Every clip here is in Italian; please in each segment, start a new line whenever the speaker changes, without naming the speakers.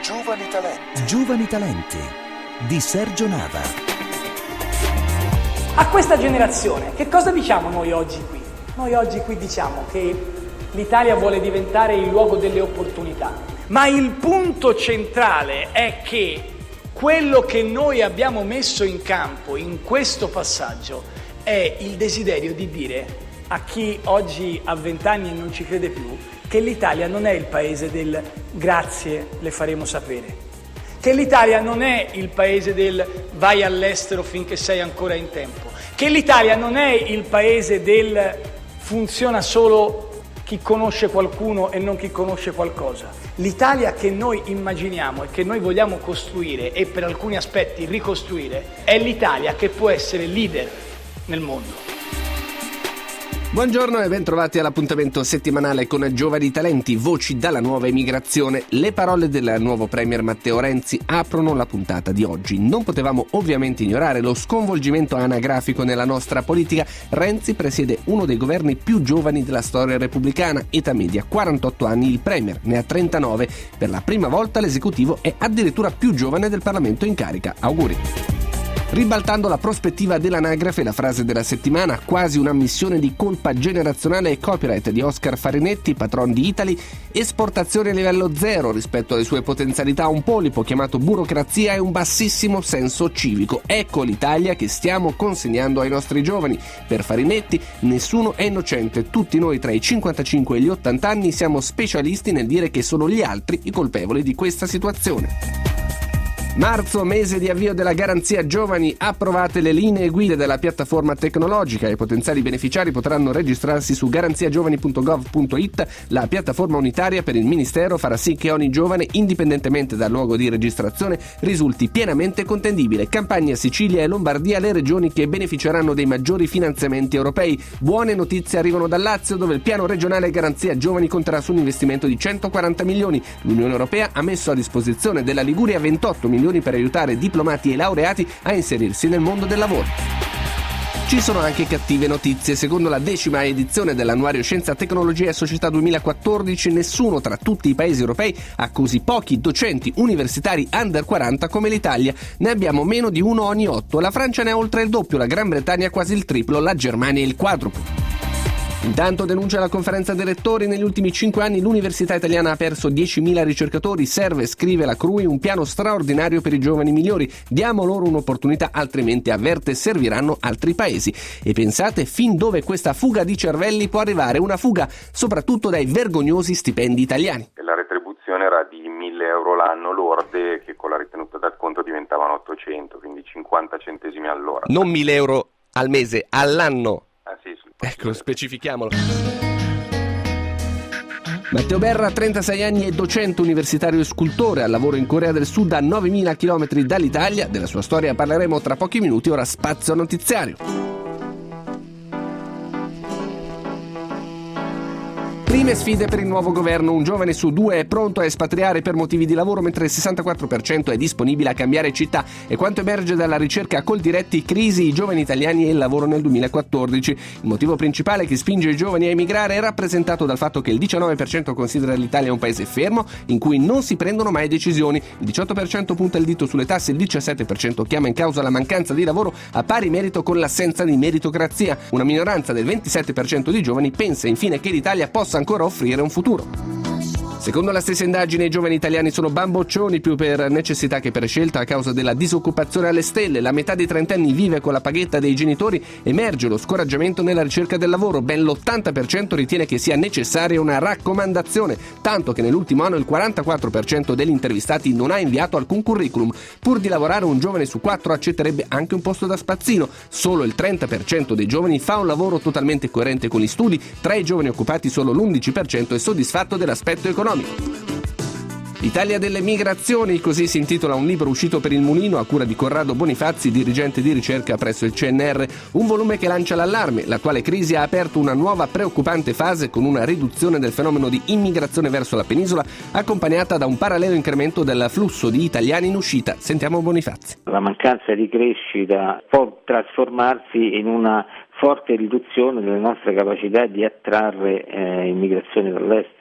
Giovani Talenti.
Giovani Talenti di Sergio Nava.
A questa generazione, che cosa diciamo noi oggi qui? Noi oggi qui diciamo che l'Italia vuole diventare il luogo delle opportunità, ma il punto centrale è che quello che noi abbiamo messo in campo in questo passaggio è il desiderio di dire a chi oggi ha 20 anni e non ci crede più che l'Italia non è il paese del grazie, le faremo sapere. Che l'Italia non è il paese del vai all'estero finché sei ancora in tempo. Che l'Italia non è il paese del funziona solo chi conosce qualcuno e non chi conosce qualcosa. L'Italia che noi immaginiamo e che noi vogliamo costruire e per alcuni aspetti ricostruire è l'Italia che può essere leader nel mondo.
Buongiorno e ben trovati all'appuntamento settimanale con Giovani Talenti, voci dalla nuova emigrazione. Le parole del nuovo premier Matteo Renzi aprono la puntata di oggi. Non potevamo ovviamente ignorare lo sconvolgimento anagrafico nella nostra politica. Renzi presiede uno dei governi più giovani della storia repubblicana, età media 48 anni, il premier ne ha 39. Per la prima volta l'esecutivo è addirittura più giovane del Parlamento in carica. Auguri! Ribaltando la prospettiva dell'anagrafe, la frase della settimana, quasi un'ammissione di colpa generazionale e copyright di Oscar Farinetti, patron di Italy, esportazione a livello zero rispetto alle sue potenzialità, un polipo chiamato burocrazia e un bassissimo senso civico. Ecco l'Italia che stiamo consegnando ai nostri giovani. Per Farinetti nessuno è innocente, tutti noi tra i 55 e gli 80 anni siamo specialisti nel dire che sono gli altri i colpevoli di questa situazione. Marzo, mese di avvio della Garanzia Giovani, approvate le linee guida della piattaforma tecnologica e i potenziali beneficiari potranno registrarsi su garanziagiovani.gov.it. La piattaforma unitaria per il Ministero farà sì che ogni giovane, indipendentemente dal luogo di registrazione, risulti pienamente contendibile. Campania, Sicilia e Lombardia le regioni che beneficeranno dei maggiori finanziamenti europei. Buone notizie arrivano dal Lazio, dove il piano regionale Garanzia Giovani conterà su un investimento di 140 milioni. L'Unione Europea ha messo a disposizione della Liguria 28 milioni per aiutare diplomati e laureati a inserirsi nel mondo del lavoro. Ci sono anche cattive notizie. Secondo la 10ª edizione dell'annuario Scienza, Tecnologia e Società 2014, nessuno tra tutti i paesi europei ha così pochi docenti universitari under 40 come l'Italia. Ne abbiamo meno di 1 ogni 8. La Francia ne ha oltre il doppio, la Gran Bretagna quasi il triplo, la Germania il quadruplo. Intanto, denuncia la conferenza dei rettori, negli ultimi 5 anni l'università italiana ha perso 10.000 ricercatori, serve, scrive la CRUI, un piano straordinario per i giovani migliori, diamo loro un'opportunità, altrimenti, avverte, serviranno altri paesi. E pensate fin dove questa fuga di cervelli può arrivare, una fuga soprattutto dai vergognosi stipendi italiani.
La retribuzione era di 1.000 euro l'anno lorde, che con la ritenuta d'acconto diventavano 800, quindi 50 centesimi all'ora.
Non 1.000 euro al mese, all'anno.
Sì.
Ecco, specifichiamolo. Matteo Berra, 36 anni, è docente universitario e scultore, al lavoro in Corea del Sud a 9.000 chilometri dall'Italia. Della sua storia parleremo tra pochi minuti, ora spazio notiziario. Prime sfide per il nuovo governo. Un giovane su 2 è pronto a espatriare per motivi di lavoro, mentre il 64% è disponibile a cambiare città. E quanto emerge dalla ricerca Coldiretti, crisi, i giovani italiani e il lavoro nel 2014. Il motivo principale che spinge i giovani a emigrare è rappresentato dal fatto che il 19% considera l'Italia un paese fermo, in cui non si prendono mai decisioni. Il 18% punta il dito sulle tasse, il 17% chiama in causa la mancanza di lavoro a pari merito con l'assenza di meritocrazia. Una minoranza del 27% di giovani pensa infine che l'Italia possa ancora offrire un futuro. Secondo la stessa indagine, i giovani italiani sono bamboccioni più per necessità che per scelta a causa della disoccupazione alle stelle. La metà dei trentenni vive con la paghetta dei genitori, emerge lo scoraggiamento nella ricerca del lavoro. Ben l'80% ritiene che sia necessaria una raccomandazione, tanto che nell'ultimo anno il 44% degli intervistati non ha inviato alcun curriculum. Pur di lavorare, un giovane su 4 accetterebbe anche un posto da spazzino. Solo il 30% dei giovani fa un lavoro totalmente coerente con gli studi. Tra i giovani occupati solo l'11% è soddisfatto dell'aspetto economico. L'Italia delle migrazioni, così si intitola un libro uscito per il Mulino a cura di Corrado Bonifazzi, dirigente di ricerca presso il CNR, un volume che lancia l'allarme. L'attuale crisi ha aperto una nuova preoccupante fase con una riduzione del fenomeno di immigrazione verso la penisola, accompagnata da un parallelo incremento del flusso di italiani in uscita. Sentiamo Bonifazzi.
La mancanza di crescita può trasformarsi in una forte riduzione delle nostre capacità di attrarre immigrazione dall'estero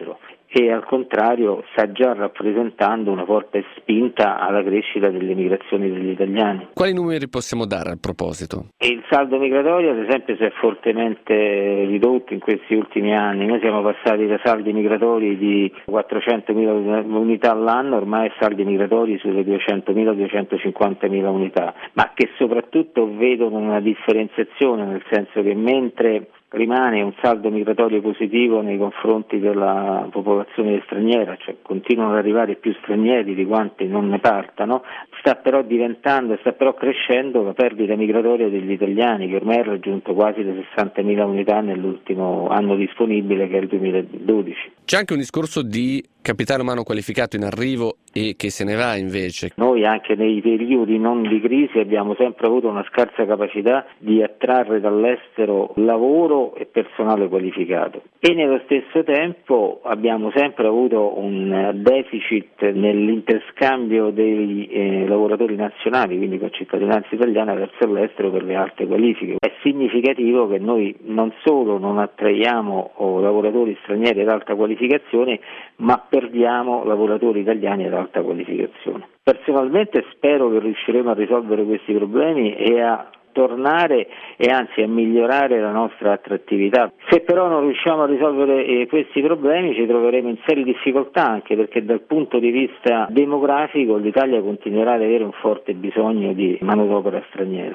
e al contrario sta già rappresentando una forte spinta alla crescita delle migrazioni degli italiani.
Quali numeri possiamo dare al proposito?
Il saldo migratorio ad esempio si è fortemente ridotto in questi ultimi anni. Noi siamo passati da saldi migratori di 400.000 unità all'anno ormai a saldi migratori sulle 200.000-250.000 unità, ma che soprattutto vedono una differenziazione, nel senso che mentre rimane un saldo migratorio positivo nei confronti della popolazione straniera, cioè continuano ad arrivare più stranieri di quanti non ne partano, sta però crescendo la perdita migratoria degli italiani, che ormai ha raggiunto quasi le 60.000 unità nell'ultimo anno disponibile, che è il 2012.
C'è anche un discorso di capitale umano qualificato in arrivo e che se ne va invece.
Noi anche nei periodi non di crisi abbiamo sempre avuto una scarsa capacità di attrarre dall'estero lavoro e personale qualificato e nello stesso tempo abbiamo sempre avuto un deficit nell'interscambio dei lavoratori nazionali, quindi con cittadinanza italiana verso l'estero per le alte qualifiche. È significativo che noi non solo non attraiamo lavoratori stranieri ad alta qualificazione, ma perdiamo lavoratori italiani ad alta qualificazione. Personalmente spero che riusciremo a risolvere questi problemi e a tornare e anzi a migliorare la nostra attrattività. Se però non riusciamo a risolvere questi problemi ci troveremo in serie difficoltà, anche perché dal punto di vista demografico l'Italia continuerà ad avere un forte bisogno di manodopera straniera.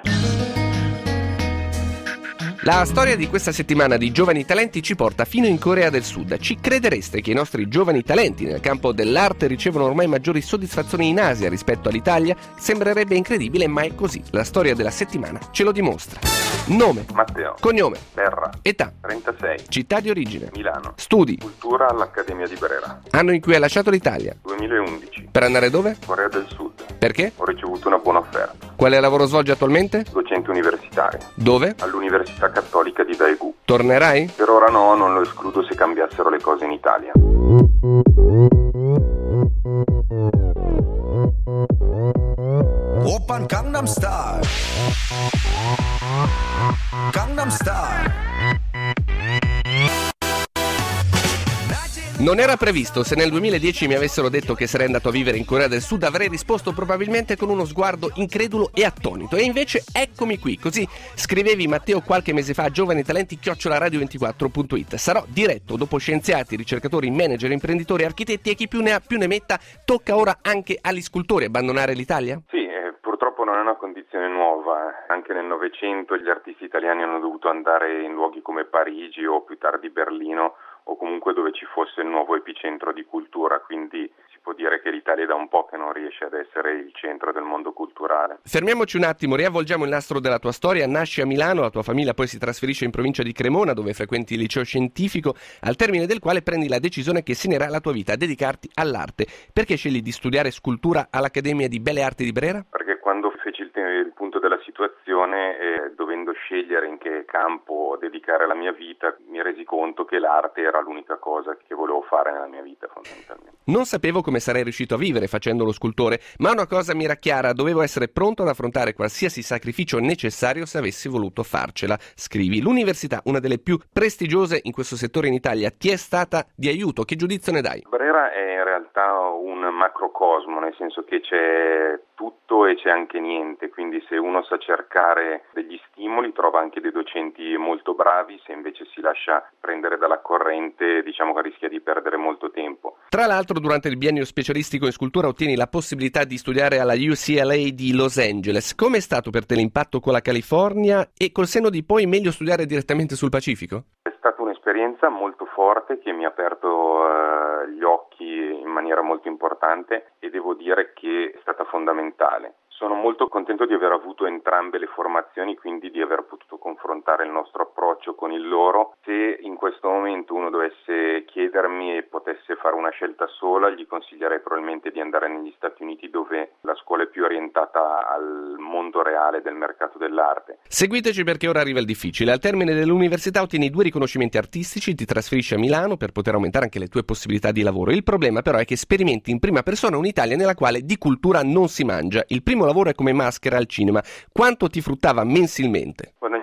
La storia di questa settimana di Giovani Talenti ci porta fino in Corea del Sud. Ci credereste che i nostri giovani talenti nel campo dell'arte ricevono ormai maggiori soddisfazioni in Asia rispetto all'Italia? Sembrerebbe incredibile, ma è così. La storia della settimana ce lo dimostra. Nome:
Matteo.
Cognome:
Terra.
Età:
36.
Città di origine:
Milano.
Studi:
Cultura all'Accademia di Brera.
Anno in cui hai lasciato l'Italia:
2011.
Per andare dove?
Corea del Sud.
Perché?
Ho ricevuto una buona offerta.
Quale lavoro svolgi attualmente?
Docente universitario.
Dove?
All'Università Cattolica di Daegu.
Tornerai?
Per ora no, non lo escludo se cambiassero le cose in Italia.
Oppan Gangnam Style. Gangnam Style.
Non era previsto. Se nel 2010 mi avessero detto che sarei andato a vivere in Corea del Sud avrei risposto probabilmente con uno sguardo incredulo e attonito. E invece eccomi qui. Così scrivevi, Matteo, qualche mese fa a giovanitalenti@radio24.it. Sarò diretto dopo scienziati, ricercatori, manager, imprenditori, architetti e chi più ne ha più ne metta. Tocca ora anche agli scultori abbandonare l'Italia?
Sì, purtroppo non è una condizione nuova. Anche nel Novecento gli artisti italiani hanno dovuto andare in luoghi come Parigi o più tardi Berlino, o comunque dove ci fosse il nuovo epicentro di cultura, quindi si può dire che l'Italia è da un po' che non riesce ad essere il centro del mondo culturale.
Fermiamoci un attimo, riavvolgiamo il nastro della tua storia. Nasci a Milano, la tua famiglia poi si trasferisce in provincia di Cremona, dove frequenti il liceo scientifico, al termine del quale prendi la decisione che segnerà la tua vita, a dedicarti all'arte. Perché scegli di studiare scultura all'Accademia di Belle Arti di Brera?
Perché quando feci il punto della situazione, dovendo scegliere in che campo dedicare la mia vita, mi resi conto che l'arte era l'unica cosa che volevo fare nella mia vita fondamentalmente.
Non sapevo come sarei riuscito a vivere facendo lo scultore, ma una cosa mi era chiara: dovevo essere pronto ad affrontare qualsiasi sacrificio necessario se avessi voluto farcela. Scrivi. L'università, una delle più prestigiose in questo settore in Italia, ti è stata di aiuto? Che giudizio ne dai?
Brera è in realtà un macrocosmo, nel senso che c'è tutto e c'è anche niente, quindi se uno sa cercare degli stimoli trova anche dei docenti molto bravi, se invece si lascia prendere dalla corrente diciamo che rischia di perdere molto tempo.
Tra l'altro, durante il biennio specialistico in scultura ottieni la possibilità di studiare alla UCLA di Los Angeles. Come è stato per te l'impatto con la California e col senno di poi meglio studiare direttamente sul Pacifico?
È stata un'esperienza molto forte che mi ha aperto gli occhi in maniera molto importante e devo dire che è stata fondamentale. Sono molto contento di aver avuto entrambe le formazioni, quindi di aver potuto confrontare il nostro approccio con il loro. Se in questo momento uno dovesse chiedermi e potesse fare una scelta sola, gli consiglierei probabilmente di andare negli Stati Uniti, dove la scuola è più orientata al mondo reale del mercato dell'arte.
Seguiteci perché ora arriva il difficile. Al termine dell'università ottieni 2 riconoscimenti artistici, ti trasferisci a Milano per poter aumentare anche le tue possibilità di lavoro. Il problema però è che sperimenti in prima persona un'Italia nella quale di cultura non si mangia. Il primo lavoro è come maschera al cinema. Quanto ti fruttava mensilmente?
Guadagnavo 7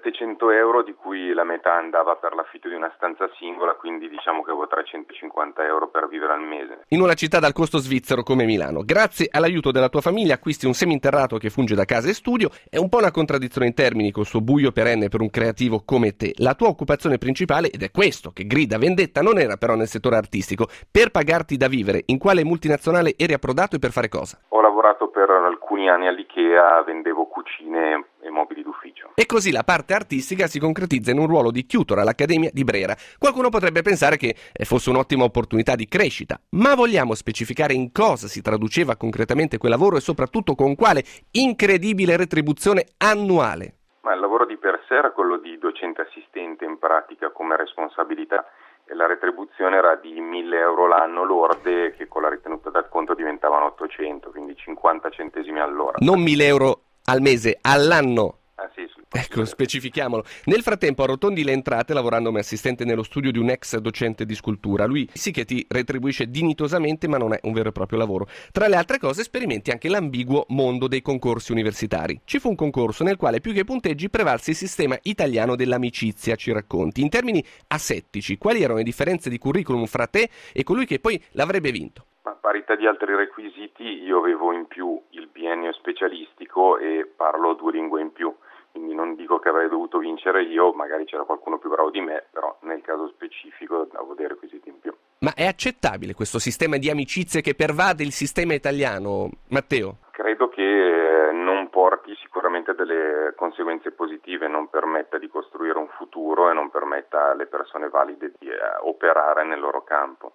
700 euro, di cui la metà andava per l'affitto di una stanza singola, quindi diciamo che avevo 350 euro per vivere al mese.
In una città dal costo svizzero come Milano, grazie all'aiuto della tua famiglia acquisti un seminterrato che funge da casa e studio. È un po' una contraddizione in termini col suo buio perenne per un creativo come te. La tua occupazione principale, ed è questo che grida vendetta, non era però nel settore artistico. Per pagarti da vivere, in quale multinazionale eri approdato e per fare cosa?
Ho lavorato per alcuni anni all'IKEA, vendevo cucine e mobili d'ufficio.
E così la parte artistica si concretizza in un ruolo di tutor all'Accademia di Brera. Qualcuno potrebbe pensare che fosse un'ottima opportunità di crescita, ma vogliamo specificare in cosa si traduceva concretamente quel lavoro e soprattutto con quale incredibile retribuzione annuale?
Ma il lavoro di per sé era quello di docente assistente in pratica come responsabilità, e la retribuzione era di 1.000 euro l'anno lorde, che con la ritenuta d'acconto diventavano 800, quindi 50 centesimi all'ora.
Non 1.000 euro al mese, all'anno.
Ah sì,
Ecco, specifichiamolo. Nel frattempo arrotondi le entrate lavorando come assistente nello studio di un ex docente di scultura. Lui sì che ti retribuisce dignitosamente, ma non è un vero e proprio lavoro. Tra le altre cose sperimenti anche l'ambiguo mondo dei concorsi universitari. Ci fu un concorso nel quale più che punteggi prevalse il sistema italiano dell'amicizia, ci racconti. In termini asettici, quali erano le differenze di curriculum fra te e colui che poi l'avrebbe vinto?
Ma a parità di altri requisiti io avevo in più il biennio specialistico e parlo 2 lingue in più. Quindi non dico che avrei dovuto vincere io, magari c'era qualcuno più bravo di me, però nel caso specifico avevo dei requisiti in più.
Ma è accettabile questo sistema di amicizie che pervade il sistema italiano, Matteo?
Credo che non porti sicuramente a delle conseguenze positive, non permetta di costruire un futuro e non permetta alle persone valide di operare nel loro campo.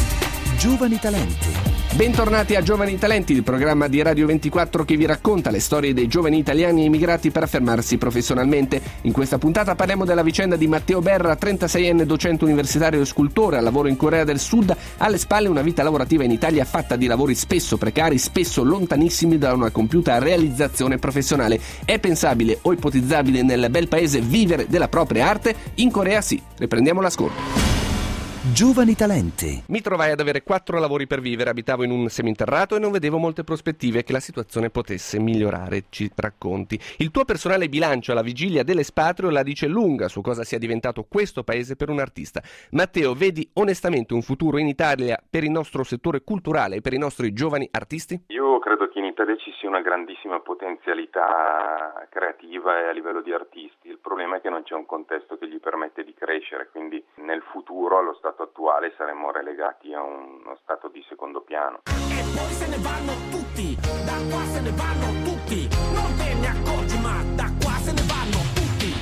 Giovani talenti.
Bentornati a Giovani Talenti, il programma di Radio 24 che vi racconta le storie dei giovani italiani emigrati per affermarsi professionalmente. In questa puntata parliamo della vicenda di Matteo Berra, 36enne docente universitario e scultore al lavoro in Corea del Sud, alle spalle una vita lavorativa in Italia fatta di lavori spesso precari, spesso lontanissimi da una compiuta realizzazione professionale. È pensabile o ipotizzabile nel bel paese vivere della propria arte? In Corea sì. Riprendiamo l'ascolto.
Giovani talenti.
Mi trovai ad avere 4 lavori per vivere, abitavo in un seminterrato e non vedevo molte prospettive che la situazione potesse migliorare, ci racconti. Il tuo personale bilancio alla vigilia dell'espatrio la dice lunga su cosa sia diventato questo paese per un artista. Matteo, vedi onestamente un futuro in Italia per il nostro settore culturale e per i nostri giovani artisti?
Io credo che in Italia ci sia una grandissima potenzialità creativa e a livello di artisti. Il problema è che non c'è un contesto che gli permette di crescere, quindi nel futuro, allo stato attuale, saremo relegati a uno stato di secondo piano.
E poi se ne vanno tutti, da qua se ne vanno tutti, non te ne accorgi ma da qua se ne vanno tutti.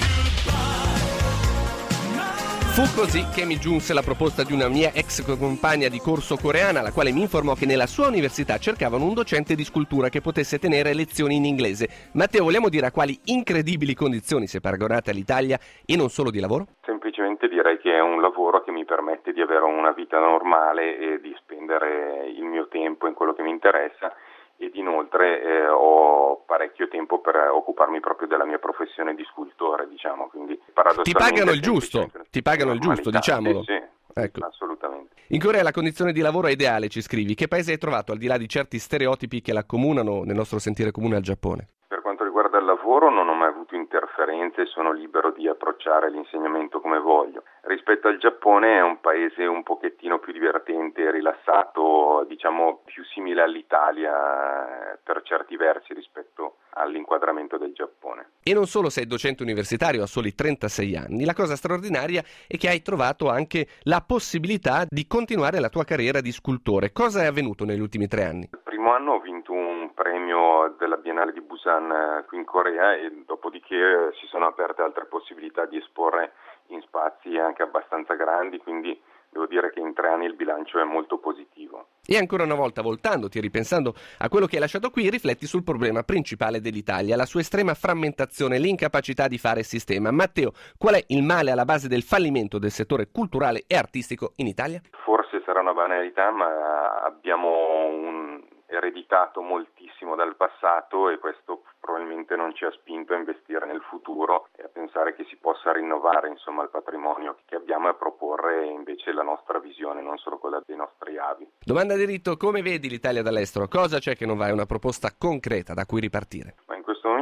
Fu così che mi giunse la proposta di una mia ex compagna di corso coreana, la quale mi informò che nella sua università cercavano un docente di scultura che potesse tenere lezioni in inglese. Matteo, vogliamo dire a quali incredibili condizioni, se paragonate all'Italia, e non solo di lavoro?
Semplicemente direi che è un lavoro che mi permette di avere una vita normale e di spendere il mio tempo in quello che mi interessa, ed inoltre ho parecchio tempo per occuparmi proprio della mia professione di scultore, diciamo, quindi paradossalmente...
Ti pagano il giusto, diciamolo.
Sì,
ecco.
Assolutamente.
In Corea la condizione di lavoro è ideale, ci scrivi. Che paese hai trovato, al di là di certi stereotipi che l'accomunano nel nostro sentire comune al Giappone?
Per quanto riguarda il lavoro non ho mai avuto interferenze e sono libero di approcciare l'insegnamento come voglio. Rispetto al Giappone è un paese un pochettino più divertente e rilassato, diciamo più simile all'Italia per certi versi rispetto all'inquadramento del Giappone.
E non solo sei docente universitario a soli 36 anni, la cosa straordinaria è che hai trovato anche la possibilità di continuare la tua carriera di scultore. Cosa è avvenuto negli ultimi 3 anni?
Il primo anno ho vinto un premio della Biennale di Busan qui in Corea e dopodiché si sono aperte altre possibilità di esporre in spazi anche abbastanza grandi, quindi devo dire che in 3 anni il bilancio è molto positivo.
E ancora una volta, voltandoti e ripensando a quello che hai lasciato qui, rifletti sul problema principale dell'Italia, la sua estrema frammentazione, l'incapacità di fare sistema. Matteo, qual è il male alla base del fallimento del settore culturale e artistico in Italia?
Forse sarà una banalità, ma abbiamo ereditato moltissimo dal passato e questo probabilmente non ci ha spinto a investire nel futuro e a pensare che si possa rinnovare insomma il patrimonio che abbiamo e a proporre invece la nostra visione, non solo quella dei nostri avi.
Domanda diritto, come vedi l'Italia dall'estero? Cosa c'è che non va? È una proposta concreta da cui ripartire?
Ma in questo momento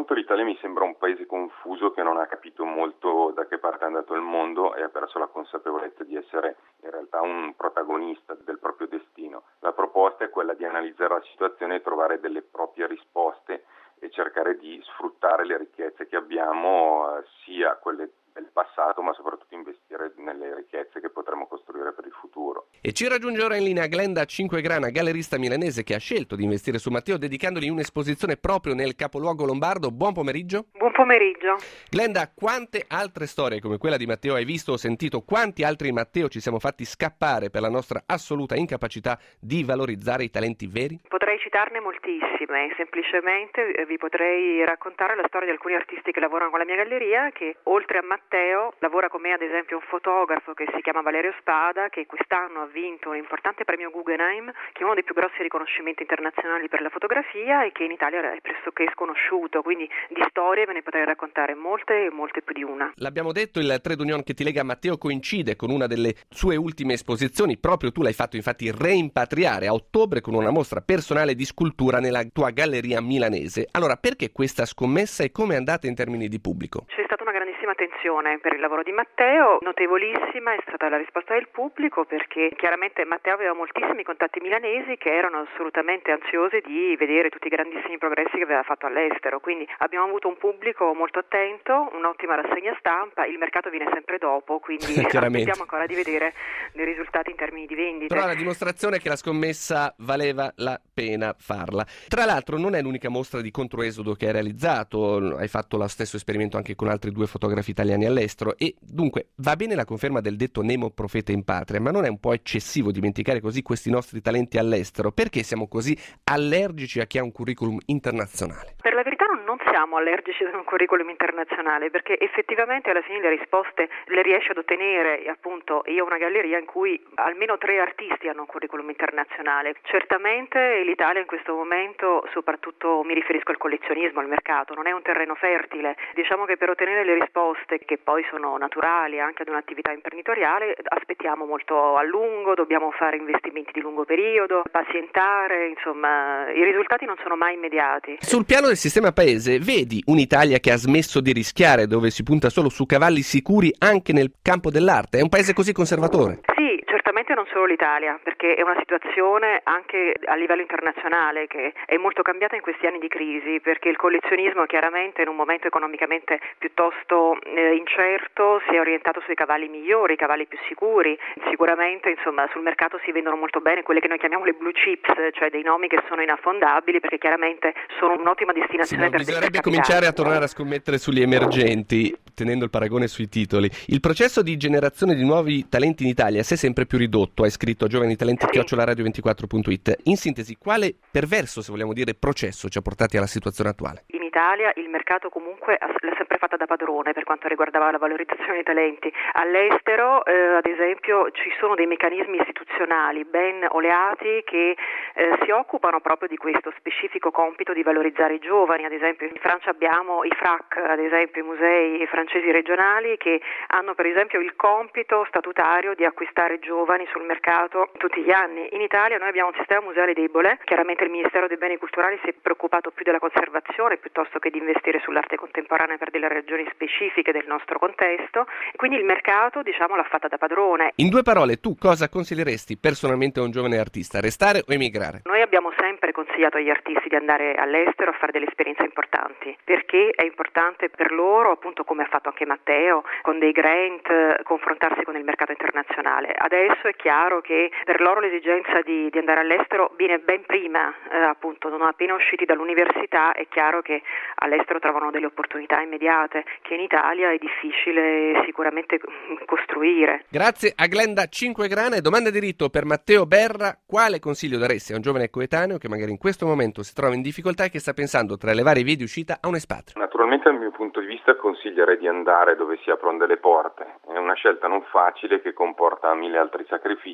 confronto l'Italia mi sembra un paese confuso che non ha capito molto da che parte è andato il mondo e ha perso la consapevolezza di essere in realtà un protagonista del proprio destino. La proposta è quella di analizzare la situazione e trovare delle proprie risposte e cercare di sfruttare le ricchezze che abbiamo, sia quelle del passato, ma soprattutto investire nelle ricchezze che potremo costruire per il futuro.
E ci raggiunge ora in linea Glenda Cinquegrana, gallerista milanese che ha scelto di investire su Matteo dedicandogli un'esposizione proprio nel capoluogo lombardo. Buon pomeriggio.
Buon pomeriggio.
Glenda, quante altre storie come quella di Matteo hai visto o sentito? Quanti altri Matteo ci siamo fatti scappare per la nostra assoluta incapacità di valorizzare i talenti veri?
Potrei citarne moltissime, semplicemente vi potrei raccontare la storia di alcuni artisti che lavorano con la mia galleria, che oltre a Matteo lavora con me ad esempio un fotografo che si chiama Valerio Spada, che quest'anno ha vinto un importante premio Guggenheim, che è uno dei più grossi riconoscimenti internazionali per la fotografia e che in Italia è pressoché sconosciuto, quindi di storie ve ne potrei raccontare molte più di una.
L'abbiamo detto, il trade union che ti lega a Matteo coincide con una delle sue ultime esposizioni, proprio tu l'hai fatto infatti reimpatriare a ottobre con una mostra personale di scultura nella tua galleria milanese. Allora, perché questa scommessa e come è andata in termini di pubblico?
C'è stata una grandissima attenzione per il lavoro di Matteo, notevolissima è stata la risposta del pubblico, perché chiaramente Matteo aveva moltissimi contatti milanesi che erano assolutamente ansiosi di vedere tutti i grandissimi progressi che aveva fatto all'estero, quindi abbiamo avuto un pubblico molto attento, un'ottima rassegna stampa, il mercato viene sempre dopo, quindi aspettiamo ancora di vedere dei risultati in termini di vendite.
Però la dimostrazione è che la scommessa valeva la pena farla. Tra l'altro non è l'unica mostra di controesodo che hai realizzato, hai fatto lo stesso esperimento anche con altri 2 fotografi italiani all'estero e dunque va bene la conferma del detto nemo profeta in patria, ma non è un po' eccessivo dimenticare così questi nostri talenti all'estero? Perché siamo così allergici a chi ha un curriculum internazionale?
Per la verità non siamo allergici ad un curriculum internazionale, perché effettivamente alla fine le risposte le riesce ad ottenere, appunto io ho una galleria in cui almeno 3 artisti hanno un curriculum internazionale. Certamente l'Italia in questo momento, soprattutto mi riferisco al collezionismo, al mercato, non è un terreno fertile. Diciamo che per ottenere le risposte che poi sono naturali anche ad un'attività imprenditoriale aspettiamo molto a lungo, dobbiamo fare investimenti di lungo periodo, pazientare, insomma i risultati non sono mai immediati.
Sul piano del sistema paese vedi un'Italia che ha smesso di rischiare, dove si punta solo su cavalli sicuri anche nel campo dell'arte? È un paese così conservatore?
Sì, certamente non solo l'Italia, perché è una situazione anche a livello internazionale che è molto cambiata in questi anni di crisi, perché il collezionismo chiaramente in un momento economicamente piuttosto incerto si è orientato sui cavalli migliori, i cavalli più sicuri. Sicuramente insomma sul mercato si vendono molto bene quelle che noi chiamiamo le blue chips, cioè dei nomi che sono inaffondabili perché chiaramente sono un'ottima destinazione per
bisognerebbe cominciare a tornare a scommettere sugli emergenti, tenendo il paragone sui titoli. Il processo di generazione di nuovi talenti in Italia si è sempre più ridotto, hai scritto a giovanitalenti@radio24.it. In sintesi, quale perverso, se vogliamo dire, processo ci ha portati alla situazione attuale?
In Italia il mercato comunque l'ha sempre fatta da padrone per quanto riguardava la valorizzazione dei talenti. All'estero, ad esempio, ci sono dei meccanismi istituzionali ben oleati che si occupano proprio di questo specifico compito di valorizzare i giovani. Ad esempio in Francia abbiamo i FRAC, ad esempio i musei francesi regionali, che hanno per esempio il compito statutario di acquistare giovani sul mercato tutti gli anni. In Italia noi abbiamo un sistema museale debole, chiaramente il Ministero dei Beni Culturali si è preoccupato più della conservazione piuttosto che di investire sull'arte contemporanea per delle ragioni specifiche del nostro contesto, quindi il mercato l'ha fatta da padrone.
In 2 parole, tu cosa consiglieresti personalmente a un giovane artista, restare o emigrare?
Noi abbiamo sempre consigliato agli artisti di andare all'estero a fare delle esperienze importanti, perché è importante per loro, appunto come ha fatto anche Matteo, con dei grant, confrontarsi con il mercato internazionale. Adesso è chiaro che per loro l'esigenza di andare all'estero viene ben prima, appunto non appena usciti dall'università. È chiaro che all'estero trovano delle opportunità immediate che in Italia è difficile sicuramente costruire.
Grazie a Glenda Cinquegrana. E domanda di diritto per Matteo Berra: quale consiglio daresti a un giovane coetaneo che magari in questo momento si trova in difficoltà e che sta pensando tra le varie vie di uscita a un espatrio?
Naturalmente dal mio punto di vista consiglierei di andare dove si aprono delle porte. È una scelta non facile che comporta 1000 altri sacrifici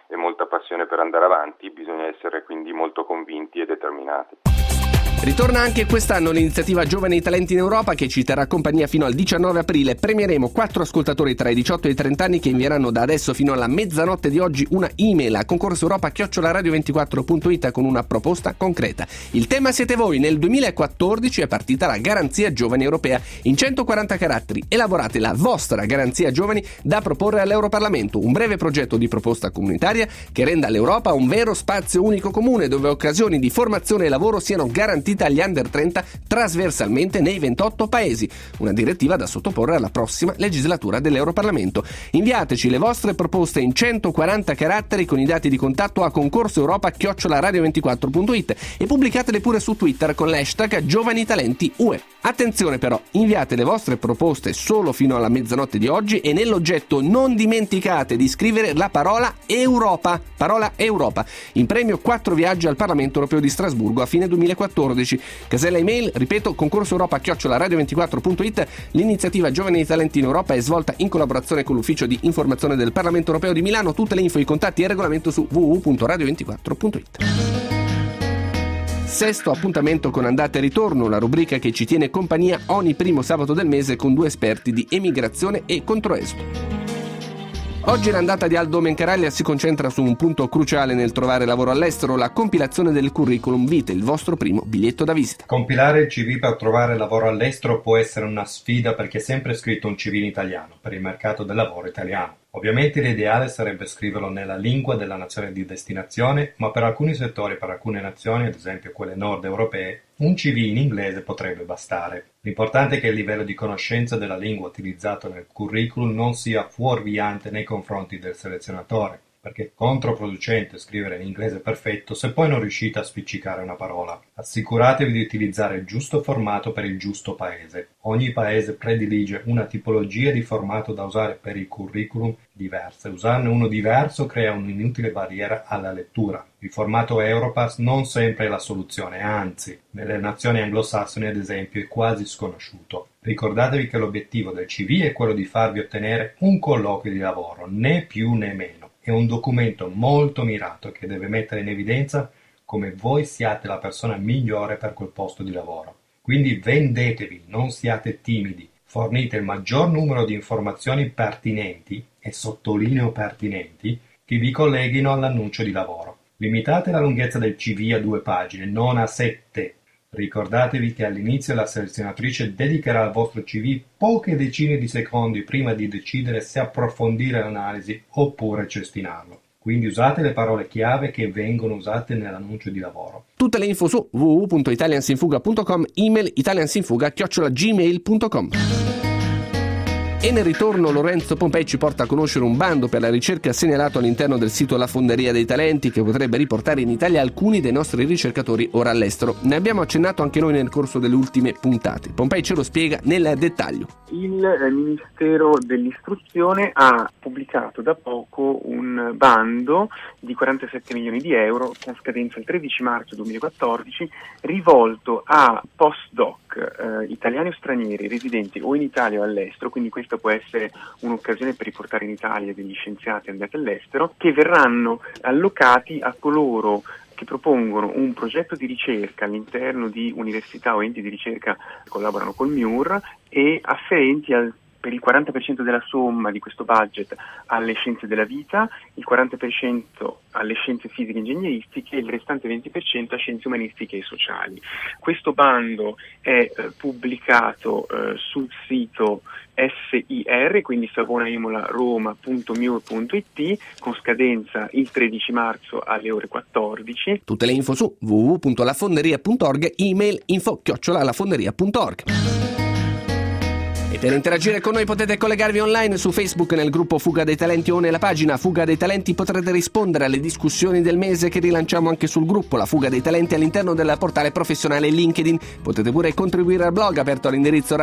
e molta passione per andare avanti, bisogna essere quindi molto convinti e determinati.
Ritorna anche quest'anno l'iniziativa Giovani Talenti in Europa, che ci terrà compagnia fino al 19 aprile. Premieremo 4 ascoltatori tra i 18 e i 30 anni che invieranno da adesso fino alla mezzanotte di oggi una email a concorsoeuropa@radio24.it con una proposta concreta. Il tema siete voi. Nel 2014 è partita la Garanzia Giovani Europea. In 140 caratteri elaborate la vostra Garanzia Giovani da proporre all'Europarlamento, un breve progetto di proposta comunitaria che renda l'Europa un vero spazio unico comune dove occasioni di formazione e lavoro siano garantite agli under 30 trasversalmente nei 28 paesi, una direttiva da sottoporre alla prossima legislatura dell'Europarlamento. Inviateci le vostre proposte in 140 caratteri con i dati di contatto a concorsoeuropa@radio24.it e pubblicatele pure su Twitter con l'hashtag GiovaniTalentiUE. Attenzione però, inviate le vostre proposte solo fino alla mezzanotte di oggi e nell'oggetto non dimenticate di scrivere la parola Europa, in premio 4 viaggi al Parlamento Europeo di Strasburgo a fine 2014. Casella email, ripeto, concorsoeuropa@radio24.it. L'iniziativa Giovani Talenti in Europa è svolta in collaborazione con l'Ufficio di Informazione del Parlamento Europeo di Milano. Tutte le info, i contatti e il regolamento su www.radio24.it. Sesto appuntamento con Andata e Ritorno, la rubrica che ci tiene compagnia ogni primo sabato del mese con 2 esperti di emigrazione e controesodo. Oggi l'andata di Aldo Mencaraglia si concentra su un punto cruciale nel trovare lavoro all'estero, la compilazione del curriculum vitae, il vostro primo biglietto da visita.
Compilare il CV per trovare lavoro all'estero può essere una sfida perché è sempre scritto un CV in italiano, per il mercato del lavoro italiano. Ovviamente l'ideale sarebbe scriverlo nella lingua della nazione di destinazione, ma per alcuni settori, per alcune nazioni, ad esempio quelle nord europee, un CV in inglese potrebbe bastare. L'importante è che il livello di conoscenza della lingua utilizzato nel curriculum non sia fuorviante nei confronti del selezionatore, perché è controproducente scrivere in inglese perfetto se poi non riuscite a spiccicare una parola. Assicuratevi di utilizzare il giusto formato per il giusto paese. Ogni paese predilige una tipologia di formato da usare per il curriculum diversa. Usarne uno diverso crea un'inutile barriera alla lettura. Il formato Europass non sempre è la soluzione, anzi, nelle nazioni anglosassoni ad esempio è quasi sconosciuto. Ricordatevi che l'obiettivo del CV è quello di farvi ottenere un colloquio di lavoro, né più né meno. È un documento molto mirato che deve mettere in evidenza come voi siate la persona migliore per quel posto di lavoro. Quindi vendetevi, non siate timidi, fornite il maggior numero di informazioni pertinenti, e sottolineo pertinenti, che vi colleghino all'annuncio di lavoro. Limitate la lunghezza del CV a 2 pagine, non a 7. Ricordatevi che all'inizio la selezionatrice dedicherà al vostro CV poche decine di secondi prima di decidere se approfondire l'analisi oppure cestinarlo. Quindi usate le parole chiave che vengono usate nell'annuncio di lavoro.
Tutte le info su www.italiansinfuga.com, email italiansinfuga@gmail.com. E nel ritorno Lorenzo Pompei ci porta a conoscere un bando per la ricerca segnalato all'interno del sito La Fonderia dei Talenti che potrebbe riportare in Italia alcuni dei nostri ricercatori ora all'estero. Ne abbiamo accennato anche noi nel corso delle ultime puntate. Pompei ce lo spiega nel dettaglio.
Il Ministero dell'Istruzione ha pubblicato da poco un bando di 47 milioni di euro con scadenza il 13 marzo 2014 rivolto a postdoc italiani o stranieri residenti o in Italia o all'estero, quindi questa può essere un'occasione per riportare in Italia degli scienziati andati all'estero, che verranno allocati a coloro che propongono un progetto di ricerca all'interno di università o enti di ricerca che collaborano col MIUR e afferenti per il 40% della somma di questo budget alle scienze della vita, il 40% alle scienze fisiche e ingegneristiche e il restante 20% a scienze umanistiche e sociali. Questo bando è pubblicato sul sito SIR, quindi savonaimolaroma.miur.it, con scadenza il 13 marzo alle ore 14.
Tutte le info su www.lafonderia.org, email info@lafonderia.org. E per interagire con noi potete collegarvi online su Facebook nel gruppo Fuga dei Talenti o nella pagina Fuga dei Talenti. Potrete rispondere alle discussioni del mese che rilanciamo anche sul gruppo La Fuga dei Talenti all'interno del portale professionale LinkedIn. Potete pure contribuire al blog aperto all'indirizzo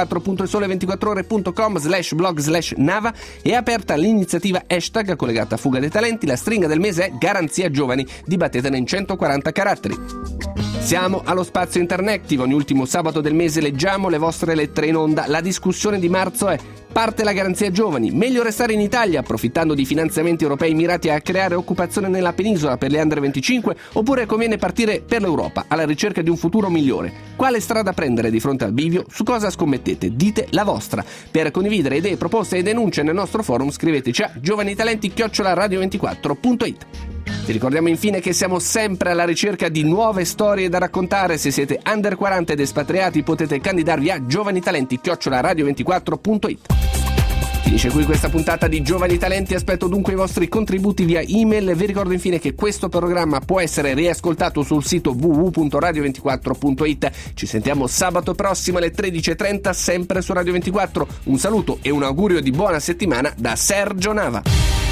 radio24.sole24ore.com/blog/Nava. È aperta l'iniziativa hashtag collegata a Fuga dei Talenti. La stringa del mese è Garanzia Giovani. Dibattetene in 140 caratteri. Siamo allo Spazio Interactive, ogni ultimo sabato del mese leggiamo le vostre lettere in onda. La discussione di marzo è: parte la garanzia giovani, meglio restare in Italia approfittando di finanziamenti europei mirati a creare occupazione nella penisola per le under 25, oppure conviene partire per l'Europa alla ricerca di un futuro migliore? Quale strada prendere di fronte al bivio? Su cosa scommettete? Dite la vostra. Per condividere idee, proposte e denunce nel nostro forum scriveteci a giovanitalenti@radio24.it. Ti ricordiamo infine che siamo sempre alla ricerca di nuove storie da raccontare. Se siete under 40 ed espatriati potete candidarvi a giovanitalenti@radio24.it. Finisce qui questa puntata di Giovani Talenti, aspetto dunque i vostri contributi via email. Vi ricordo infine che questo programma può essere riascoltato sul sito www.radio24.it. Ci sentiamo sabato prossimo alle 13.30 sempre su Radio 24. Un saluto e un augurio di buona settimana da Sergio Nava.